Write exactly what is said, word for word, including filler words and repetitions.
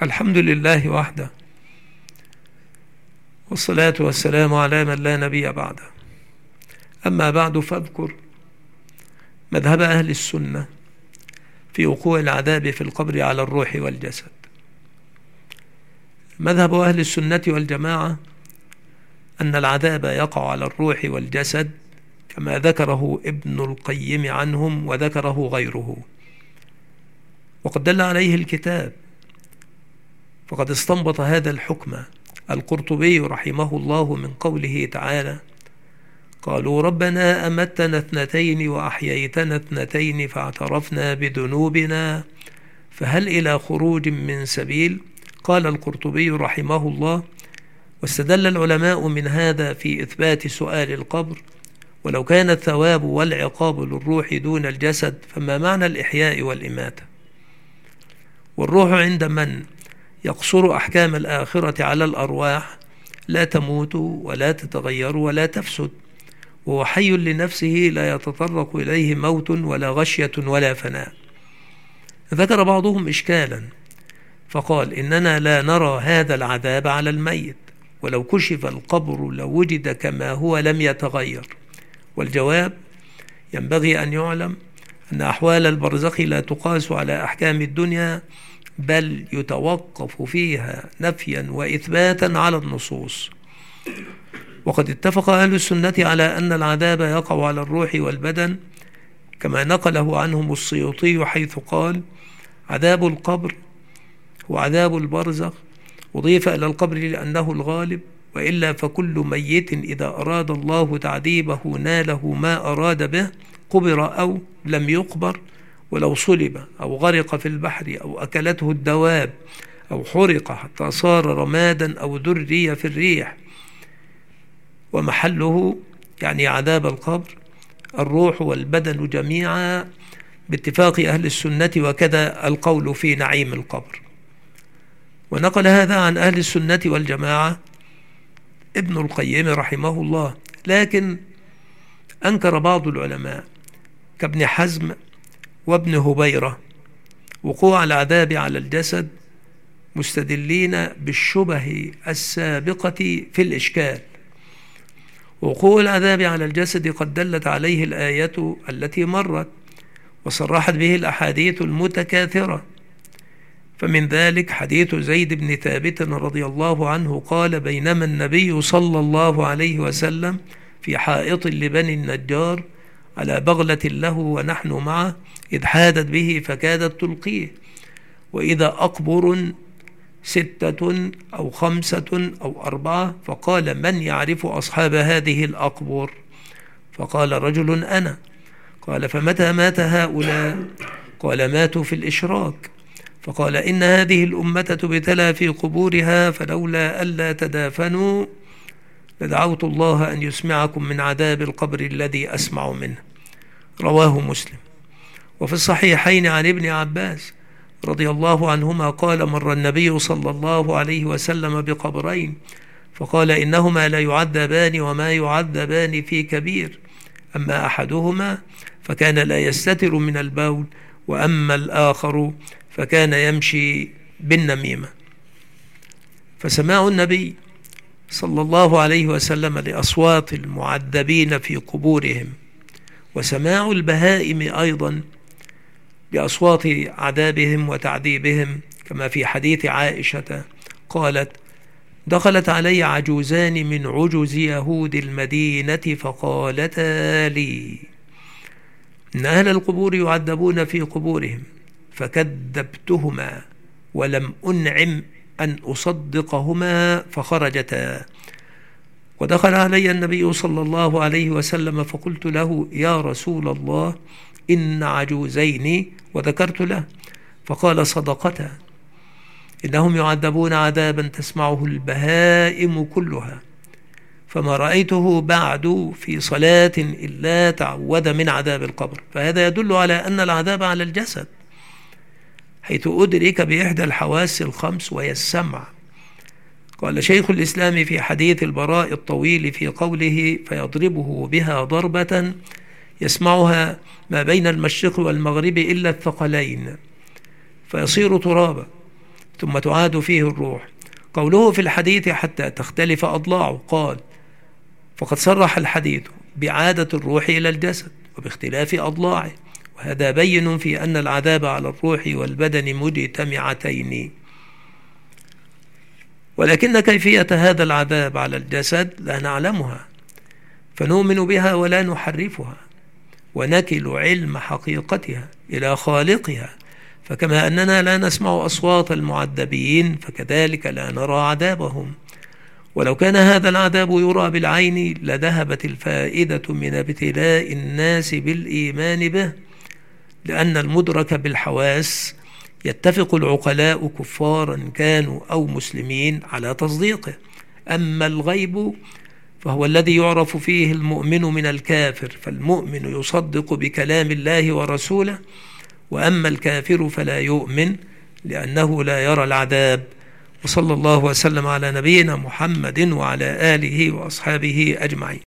الحمد لله وحده، والصلاة والسلام على من لا نبي بعده. أما بعد، فاذكر مذهب أهل السنة في وقوع العذاب في القبر على الروح والجسد. مذهب أهل السنة والجماعة أن العذاب يقع على الروح والجسد كما ذكره ابن القيم عنهم وذكره غيره، وقد دل عليه الكتاب. فقد استنبط هذا الحكم القرطبي رحمه الله من قوله تعالى: قالوا ربنا أمتنا اثنتين وأحييتنا اثنتين فاعترفنا بذنوبنا فهل إلى خروج من سبيل؟ قال القرطبي رحمه الله: واستدل العلماء من هذا في إثبات سؤال القبر، ولو كان الثواب والعقاب للروح دون الجسد فما معنى الإحياء والإماتة؟ والروح عند من يقصر أحكام الآخرة على الأرواح لا تموت ولا تتغير ولا تفسد، وهو حي لنفسه لا يتطرق إليه موت ولا غشية ولا فناء. ذكر بعضهم إشكالا فقال: إننا لا نرى هذا العذاب على الميت، ولو كشف القبر لوجد كما هو لم يتغير. والجواب: ينبغي أن يعلم أن أحوال البرزخ لا تقاس على أحكام الدنيا، بل يتوقف فيها نفيا وإثباتا على النصوص. وقد اتفق أهل السنة على أن العذاب يقع على الروح والبدن، كما نقله عنهم السيوطي حيث قال: عذاب القبر هو عذاب البرزخ، أضيف إلى القبر لأنه الغالب، وإلا فكل ميت إذا أراد الله تعذيبه ناله ما أراد به، قبر أو لم يقبر، ولو صلب أو غرق في البحر أو أكلته الدواب أو حرق حتى صار رمادا أو ذري في الريح. ومحله يعني عذاب القبر الروح والبدن جميعا باتفاق أهل السنة، وكذا القول في نعيم القبر. ونقل هذا عن أهل السنة والجماعة ابن القيم رحمه الله، لكن أنكر بعض العلماء كابن حزم وابن هبيرة وقوع العذاب على الجسد، مستدلين بالشبه السابقة في الإشكال. وقوع العذاب على الجسد قد دلت عليه الآية التي مرت، وصرحت به الأحاديث المتكاثرة. فمن ذلك حديث زيد بن ثابت رضي الله عنه قال: بينما النبي صلى الله عليه وسلم في حائط لبني النجار على بغلة له ونحن معه، إذ حادت به فكادت تلقيه، وإذا أقبر ستة أو خمسة أو أربعة، فقال: من يعرف أصحاب هذه الأقبر؟ فقال رجل: أنا. قال: فمتى مات هؤلاء؟ قال: ماتوا في الإشراك. فقال: إن هذه الأمة تبتلى في قبورها، فلولا ألا تدافنوا لدعوت الله أن يسمعكم من عذاب القبر الذي أسمع منه. رواه مسلم. وفي الصحيحين عن ابن عباس رضي الله عنهما قال: مر النبي صلى الله عليه وسلم بقبرين فقال: إنهما لا يعذبان وما يعذبان في كبير، أما أحدهما فكان لا يستتر من البول، وأما الآخر فكان يمشي بالنميمة. فسماع النبي صلى الله عليه وسلم لأصوات المعذبين في قبورهم، وسماع البهائم أيضا بأصوات عذابهم وتعذيبهم، كما في حديث عائشة قالت: دخلت علي عجوزان من عجز يهود المدينة فقالتا لي إن أهل القبور يعذبون في قبورهم، فكذبتهما ولم أنعم أن أصدقهما فخرجتا. ودخل علي النبي صلى الله عليه وسلم فقلت له: يا رسول الله، إن عجوزين، وذكرت له، فقال: صدقتا، إنهم يعذبون عذابا تسمعه البهائم كلها. فما رأيته بعد في صلاة إلا تعوذ من عذاب القبر. فهذا يدل على أن العذاب على الجسد، حيث أدرك بإحدى الحواس الخمس وهي السمع. قال شيخ الإسلام في حديث البراء الطويل في قوله: فيضربه بها ضربة يسمعها ما بين المشرق والمغرب إلا الثقلين، فيصير ترابا، ثم تعاد فيه الروح. قوله في الحديث حتى تختلف أضلاعه، قال فقد صرح الحديث بعادة الروح إلى الجسد وباختلاف أضلاعه، وهذا بين في أن العذاب على الروح والبدن مجتمعتين. ولكن كيفية هذا العذاب على الجسد لا نعلمها، فنؤمن بها ولا نحرفها، ونكل علم حقيقتها إلى خالقها. فكما أننا لا نسمع أصوات المعذبين فكذلك لا نرى عذابهم. ولو كان هذا العذاب يرى بالعين لذهبت الفائدة من ابتلاء الناس بالإيمان به، لأن المدرك بالحواس يتفق العقلاء كفارا كانوا أو مسلمين على تصديقه. أما الغيب فهو الذي يعرف فيه المؤمن من الكافر، فالمؤمن يصدق بكلام الله ورسوله، وأما الكافر فلا يؤمن لأنه لا يرى العذاب. وصلى الله وسلم على نبينا محمد وعلى آله وأصحابه أجمعين.